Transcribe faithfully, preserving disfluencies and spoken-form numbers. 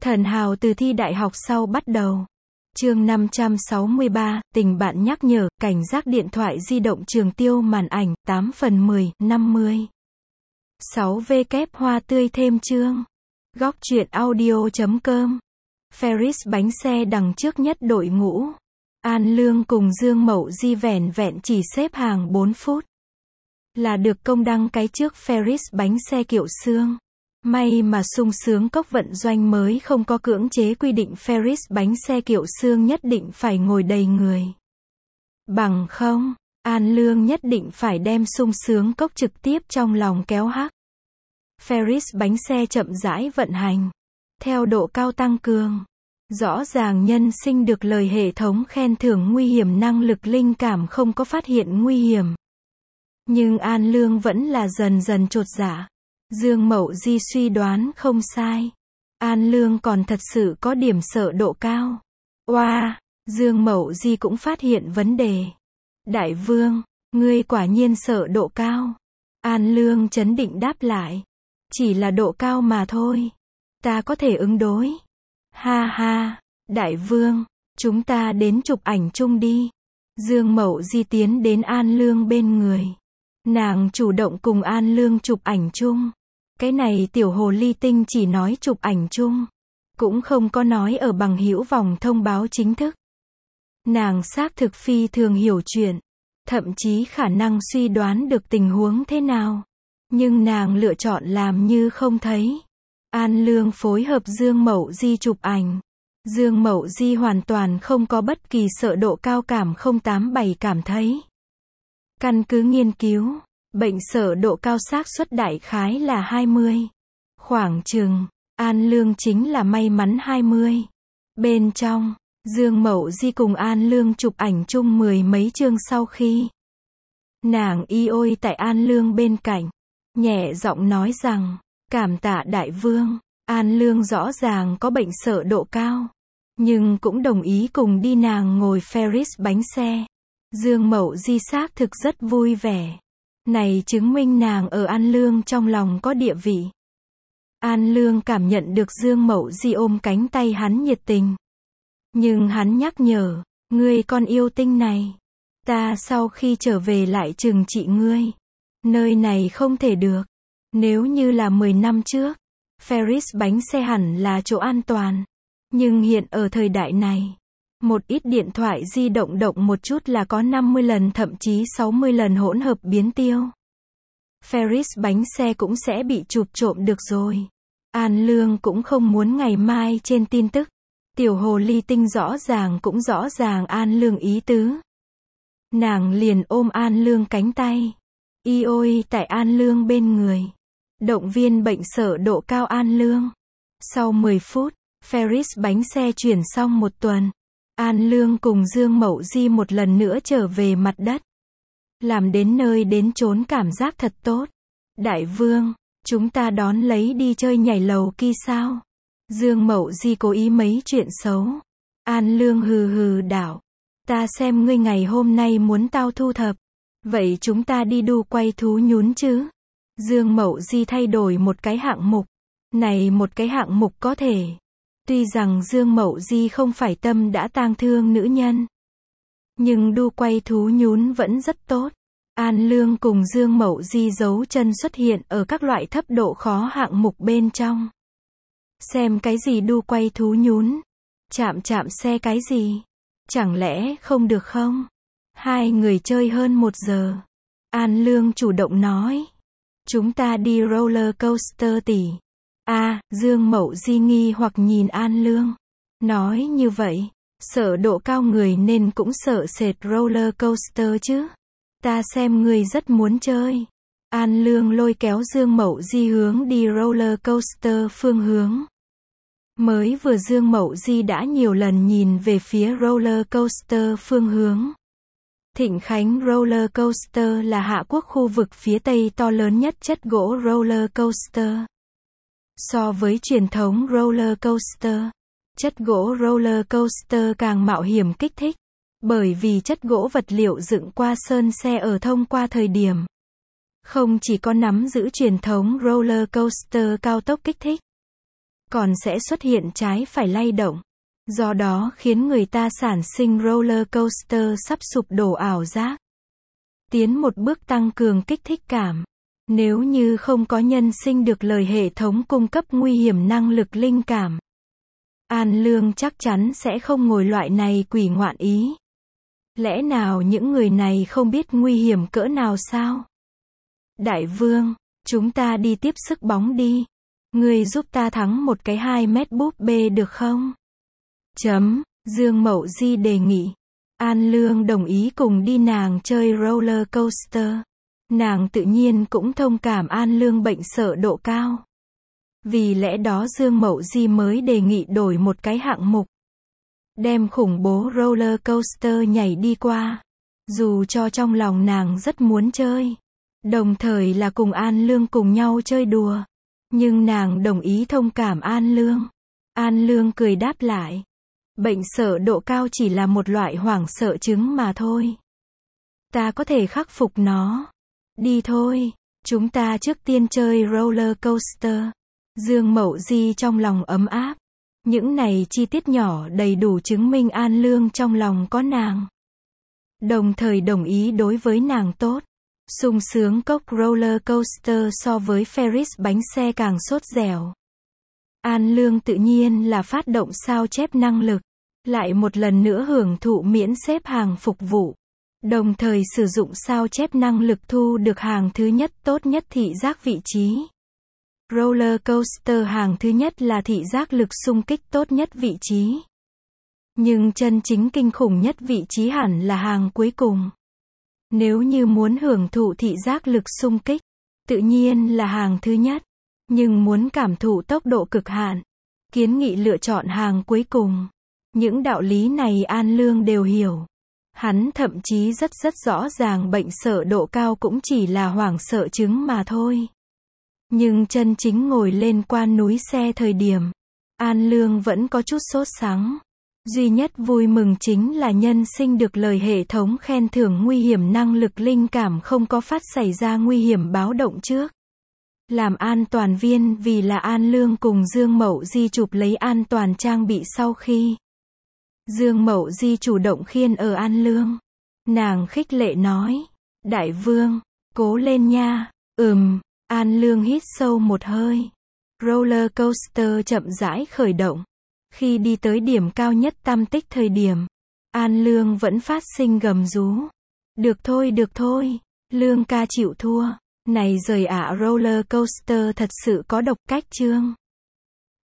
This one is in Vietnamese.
Thần hào từ thi đại học sau bắt đầu. Chương năm trăm sáu mươi ba, tình bạn nhắc nhở, cảnh giác điện thoại di động trường tiêu màn ảnh, tám phần mười, năm mươi. sáu W kép hoa tươi thêm chương. Góc truyện audio chấm com. Ferris bánh xe đằng trước nhất đội ngũ. An Lương cùng Dương Mậu Di vẻn vẹn chỉ xếp hàng bốn phút. Là được công đăng cái trước Ferris bánh xe Kiệu Xương. May mà sung sướng cốc vận doanh mới không có cưỡng chế quy định Ferris bánh xe Kiệu Xương nhất định phải ngồi đầy người. Bằng không, An Lương nhất định phải đem sung sướng cốc trực tiếp trong lòng kéo hắc. Ferris bánh xe chậm rãi vận hành. Theo độ cao tăng cường. Rõ ràng nhân sinh được lời hệ thống khen thưởng nguy hiểm năng lực linh cảm không có phát hiện nguy hiểm. Nhưng An Lương vẫn là dần dần chột dạ. Dương Mậu Di suy đoán không sai. An Lương còn thật sự có điểm sợ độ cao. Oa, wow, Dương Mậu Di cũng phát hiện vấn đề. Đại vương, ngươi quả nhiên sợ độ cao. An Lương trấn định đáp lại. Chỉ là độ cao mà thôi. Ta có thể ứng đối. Ha ha, đại vương, chúng ta đến chụp ảnh chung đi. Dương Mậu Di tiến đến An Lương bên người. Nàng chủ động cùng An Lương chụp ảnh chung. Cái này tiểu hồ ly tinh chỉ nói chụp ảnh chung. Cũng không có nói ở bằng hữu vòng thông báo chính thức. Nàng xác thực phi thường hiểu chuyện. Thậm chí khả năng suy đoán được tình huống thế nào. Nhưng nàng lựa chọn làm như không thấy. An Lương phối hợp Dương Mậu Di chụp ảnh. Dương Mậu Di hoàn toàn không có bất kỳ sợ độ cao cảm không tám bảy cảm thấy. Căn cứ nghiên cứu, bệnh sợ độ cao xác suất đại khái là hai mươi. Khoảng chừng, An Lương chính là may mắn hai mươi. Bên trong, Dương Mậu Di cùng An Lương chụp ảnh chung mười mấy chương sau khi. Nàng y ôi tại An Lương bên cạnh, nhẹ giọng nói rằng, cảm tạ đại vương. An Lương rõ ràng có bệnh sợ độ cao, nhưng cũng đồng ý cùng đi nàng ngồi Ferris bánh xe. Dương Mậu Di xác thực rất vui vẻ. Này chứng minh nàng ở An Lương trong lòng có địa vị. An Lương cảm nhận được Dương Mậu Di ôm cánh tay hắn nhiệt tình. Nhưng hắn nhắc nhở, ngươi con yêu tinh này. Ta sau khi trở về lại trừng trị ngươi. Nơi này không thể được. Nếu như là mười năm trước, Ferris bánh xe hẳn là chỗ an toàn. Nhưng hiện ở thời đại này, một ít điện thoại di động động một chút là có năm mươi lần thậm chí sáu mươi lần hỗn hợp biến tiêu. Ferris bánh xe cũng sẽ bị chụp trộm được rồi. An Lương cũng không muốn ngày mai trên tin tức. Tiểu hồ ly tinh rõ ràng cũng rõ ràng An Lương ý tứ. Nàng liền ôm An Lương cánh tay. Y ôi tại An Lương bên người. Động viên bệnh sợ độ cao An Lương. Sau mười phút, Ferris bánh xe chuyển xong một tuần. An Lương cùng Dương Mậu Di một lần nữa trở về mặt đất. Làm đến nơi đến chốn cảm giác thật tốt. Đại vương, chúng ta đón lấy đi chơi nhảy lầu kia sao? Dương Mậu Di cố ý mấy chuyện xấu. An Lương hừ hừ đảo. Ta xem ngươi ngày hôm nay muốn tao thu thập. Vậy chúng ta đi đu quay thú nhún chứ? Dương Mậu Di thay đổi một cái hạng mục. Này một cái hạng mục có thể. Tuy rằng Dương Mậu Di không phải tâm đã tang thương nữ nhân. Nhưng đu quay thú nhún vẫn rất tốt. An Lương cùng Dương Mậu Di giấu chân xuất hiện ở các loại thấp độ khó hạng mục bên trong. Xem cái gì đu quay thú nhún. Chạm chạm xe cái gì. Chẳng lẽ không được không? Hai người chơi hơn một giờ. An Lương chủ động nói. Chúng ta đi roller coaster tỷ. À, Dương Mậu Di nghi hoặc nhìn An Lương. Nói như vậy, sợ độ cao người nên cũng sợ sệt roller coaster chứ. Ta xem người rất muốn chơi. An Lương lôi kéo Dương Mậu Di hướng đi roller coaster phương hướng. Mới vừa Dương Mậu Di đã nhiều lần nhìn về phía roller coaster phương hướng. Thịnh Khánh Roller Coaster là Hạ Quốc khu vực phía Tây to lớn nhất chất gỗ roller coaster. So với truyền thống roller coaster, chất gỗ roller coaster càng mạo hiểm kích thích. Bởi vì chất gỗ vật liệu dựng qua sơn xe ở thông qua thời điểm. Không chỉ có nắm giữ truyền thống roller coaster cao tốc kích thích. còn sẽ xuất hiện trái phải lay động. Do đó khiến người ta sản sinh roller coaster sắp sụp đổ ảo giác. Tiến một bước tăng cường kích thích cảm. Nếu như không có nhân sinh được lời hệ thống cung cấp nguy hiểm năng lực linh cảm, An Lương chắc chắn sẽ không ngồi loại này quỷ ngoạn ý. Lẽ nào những người này không biết nguy hiểm cỡ nào sao? Đại vương, chúng ta đi tiếp sức bóng đi. Ngươi giúp ta thắng một cái hai mét búp bê được không? Chấm, Dương Mậu Di đề nghị. An Lương đồng ý cùng đi nàng chơi roller coaster. Nàng tự nhiên cũng thông cảm An Lương bệnh sợ độ cao. Vì lẽ đó Dương Mậu Di mới đề nghị đổi một cái hạng mục. Đem khủng bố roller coaster nhảy đi qua. Dù cho trong lòng nàng rất muốn chơi. Đồng thời là cùng An Lương cùng nhau chơi đùa. Nhưng nàng đồng ý thông cảm An Lương. An Lương cười đáp lại. Bệnh sợ độ cao chỉ là một loại hoảng sợ chứng mà thôi. Ta có thể khắc phục nó. Đi thôi, chúng ta trước tiên chơi roller coaster. Dương Mậu Di trong lòng ấm áp. Những này chi tiết nhỏ đầy đủ chứng minh An Lương trong lòng có nàng. Đồng thời đồng ý đối với nàng tốt. Sung sướng cốc roller coaster so với Ferris bánh xe càng sốt dẻo. An Lương tự nhiên là phát động sao chép năng lực. Lại một lần nữa hưởng thụ miễn xếp hàng phục vụ. Đồng thời sử dụng sao chép năng lực thu được hàng thứ nhất tốt nhất thị giác vị trí. Roller coaster hàng thứ nhất là thị giác lực xung kích tốt nhất vị trí. Nhưng chân chính kinh khủng nhất vị trí hẳn là hàng cuối cùng. Nếu như muốn hưởng thụ thị giác lực xung kích, tự nhiên là hàng thứ nhất. Nhưng muốn cảm thụ tốc độ cực hạn, kiến nghị lựa chọn hàng cuối cùng. Những đạo lý này An Lương đều hiểu. Hắn thậm chí rất rất rõ ràng bệnh sợ độ cao cũng chỉ là hoảng sợ chứng mà thôi. Nhưng chân chính ngồi lên quan núi xe thời điểm, An Lương vẫn có chút sốt sắng. Duy nhất vui mừng chính là nhân sinh được lời hệ thống khen thưởng nguy hiểm năng lực linh cảm không có phát xảy ra nguy hiểm báo động trước. Làm an toàn viên vì là An Lương cùng Dương Mậu Di chụp lấy an toàn trang bị sau khi. Dương Mậu Di chủ động khiên ở An Lương. Nàng khích lệ nói. Đại vương, cố lên nha. Ừm, An Lương hít sâu một hơi. Roller coaster chậm rãi khởi động. Khi đi tới điểm cao nhất tam tích thời điểm, An Lương vẫn phát sinh gầm rú. Được thôi được thôi, Lương ca chịu thua. Này rời ả roller coaster thật sự có độc cách chương.